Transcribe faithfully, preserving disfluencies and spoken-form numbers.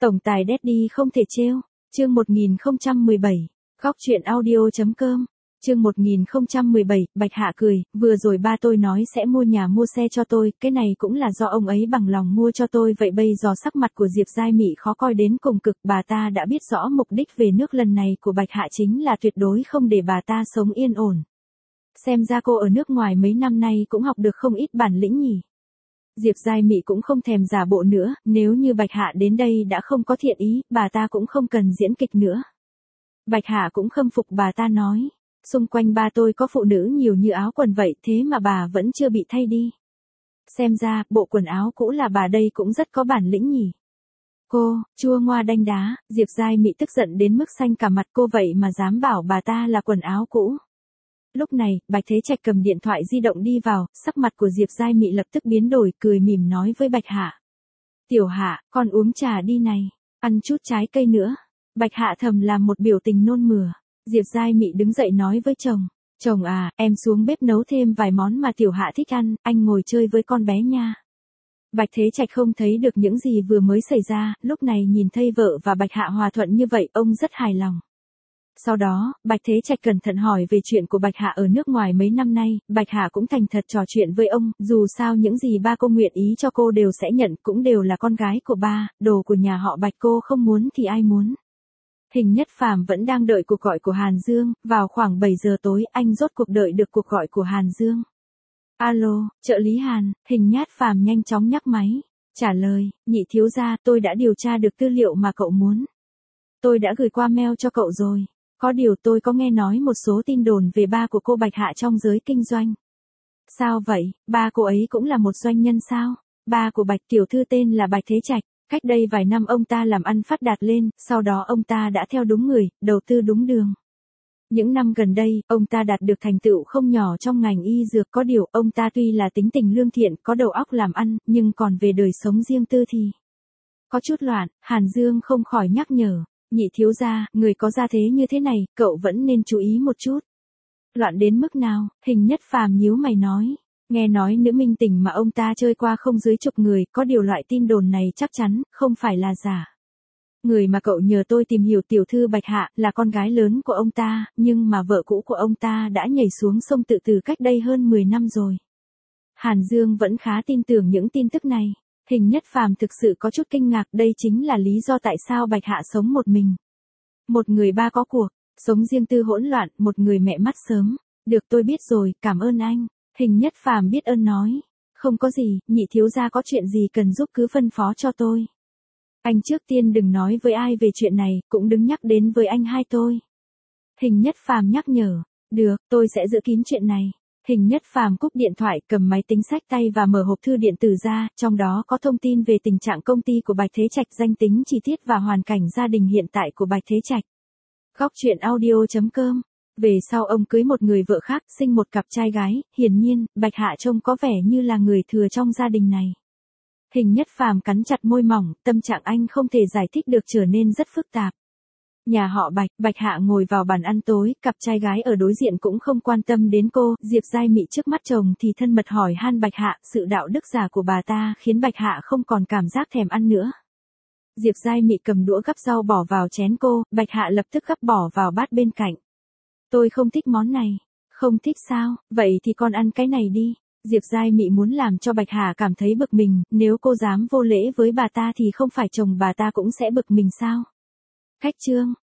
Tổng tài Daddy không thể trêu. Chương một nghìn không trăm mười bảy. Góc truyện audio chấm com. Chương một nghìn không trăm mười bảy, Bạch Hạ cười, vừa rồi ba tôi nói sẽ mua nhà mua xe cho tôi, cái này cũng là do ông ấy bằng lòng mua cho tôi, vậy bây giờ sắc mặt của Diệp Giai Mị khó coi đến cùng cực, bà ta đã biết rõ mục đích về nước lần này của Bạch Hạ chính là tuyệt đối không để bà ta sống yên ổn. Xem ra cô ở nước ngoài mấy năm nay cũng học được không ít bản lĩnh nhỉ. Diệp Giai Mị cũng không thèm giả bộ nữa, nếu như Bạch Hạ đến đây đã không có thiện ý, bà ta cũng không cần diễn kịch nữa. Bạch Hạ cũng khâm phục bà ta nói. Xung quanh ba tôi có phụ nữ nhiều như áo quần vậy, thế mà bà vẫn chưa bị thay đi. Xem ra, bộ quần áo cũ là bà đây cũng rất có bản lĩnh nhỉ. Cô, chua ngoa đanh đá, Diệp Giai Mị tức giận đến mức xanh cả mặt, cô vậy mà dám bảo bà ta là quần áo cũ. Lúc này, Bạch Thế Trạch cầm điện thoại di động đi vào, sắc mặt của Diệp Giai Mị lập tức biến đổi, cười mỉm nói với Bạch Hạ. Tiểu Hạ, con uống trà đi này, ăn chút trái cây nữa. Bạch Hạ thầm làm một biểu tình nôn mửa. Diệp Giai Mị đứng dậy nói với chồng, chồng à, em xuống bếp nấu thêm vài món mà Tiểu Hạ thích ăn, anh ngồi chơi với con bé nha. Bạch Thế Trạch không thấy được những gì vừa mới xảy ra, lúc này nhìn thấy vợ và Bạch Hạ hòa thuận như vậy, ông rất hài lòng. Sau đó, Bạch Thế Trạch cẩn thận hỏi về chuyện của Bạch Hạ ở nước ngoài mấy năm nay, Bạch Hạ cũng thành thật trò chuyện với ông, dù sao những gì ba cô nguyện ý cho cô đều sẽ nhận, cũng đều là con gái của ba, đồ của nhà họ Bạch cô không muốn thì ai muốn. Hình Nhất Phàm vẫn đang đợi cuộc gọi của Hàn Dương, vào khoảng bảy giờ tối, anh rốt cuộc đợi được cuộc gọi của Hàn Dương. Alo, trợ lý Hàn, Hình Nhất Phàm nhanh chóng nhắc máy, trả lời, nhị thiếu gia, tôi đã điều tra được tư liệu mà cậu muốn. Tôi đã gửi qua mail cho cậu rồi, có điều tôi có nghe nói một số tin đồn về ba của cô Bạch Hạ trong giới kinh doanh. Sao vậy, ba cô ấy cũng là một doanh nhân sao? Ba của Bạch tiểu thư tên là Bạch Thế Trạch. Cách đây vài năm ông ta làm ăn phát đạt lên, sau đó ông ta đã theo đúng người, đầu tư đúng đường. Những năm gần đây, ông ta đạt được thành tựu không nhỏ trong ngành y dược, có điều ông ta tuy là tính tình lương thiện, có đầu óc làm ăn, nhưng còn về đời sống riêng tư thì có chút loạn. Hàn Dương không khỏi nhắc nhở, nhị thiếu gia, người có gia thế như thế này, cậu vẫn nên chú ý một chút. Loạn đến mức nào? Hình Nhất Phàm nhíu mày nói. Nghe nói nữ minh tình mà ông ta chơi qua không dưới chục người, có điều loại tin đồn này chắc chắn không phải là giả. Người mà cậu nhờ tôi tìm hiểu tiểu thư Bạch Hạ là con gái lớn của ông ta, nhưng mà vợ cũ của ông ta đã nhảy xuống sông tự tử cách đây hơn mười năm rồi. Hàn Dương vẫn khá tin tưởng những tin tức này. Hình Nhất Phàm thực sự có chút kinh ngạc, đây chính là lý do tại sao Bạch Hạ sống một mình. Một người ba có cuộc, sống riêng tư hỗn loạn, một người mẹ mất sớm. Được, tôi biết rồi, cảm ơn anh. Hình Nhất Phàm biết ơn nói, không có gì, nhị thiếu gia có chuyện gì cần giúp cứ phân phó cho tôi. Anh trước tiên đừng nói với ai về chuyện này, cũng đừng nhắc đến với anh hai tôi. Hình Nhất Phàm nhắc nhở, được, tôi sẽ giữ kín chuyện này. Hình Nhất Phàm cúp điện thoại, cầm máy tính xách tay và mở hộp thư điện tử ra, trong đó có thông tin về tình trạng công ty của Bạch Thế Trạch, danh tính chi tiết và hoàn cảnh gia đình hiện tại của Bạch Thế Trạch. Góc truyện audio chấm com. Về sau ông cưới một người vợ khác, sinh một cặp trai gái, hiển nhiên, Bạch Hạ trông có vẻ như là người thừa trong gia đình này. Hình Nhất Phàm cắn chặt môi mỏng, tâm trạng anh không thể giải thích được trở nên rất phức tạp. Nhà họ Bạch, Bạch Hạ ngồi vào bàn ăn tối, cặp trai gái ở đối diện cũng không quan tâm đến cô, Diệp Giai Mị trước mắt chồng thì thân mật hỏi han Bạch Hạ, sự đạo đức giả của bà ta khiến Bạch Hạ không còn cảm giác thèm ăn nữa. Diệp Giai Mị cầm đũa gắp rau bỏ vào chén cô, Bạch Hạ lập tức gắp bỏ vào bát bên cạnh. Tôi không thích món này. Không thích sao, vậy thì con ăn cái này đi. Diệp Giai Mị muốn làm cho Bạch Hạ cảm thấy bực mình, nếu cô dám vô lễ với bà ta thì không phải chồng bà ta cũng sẽ bực mình sao. Khách trương,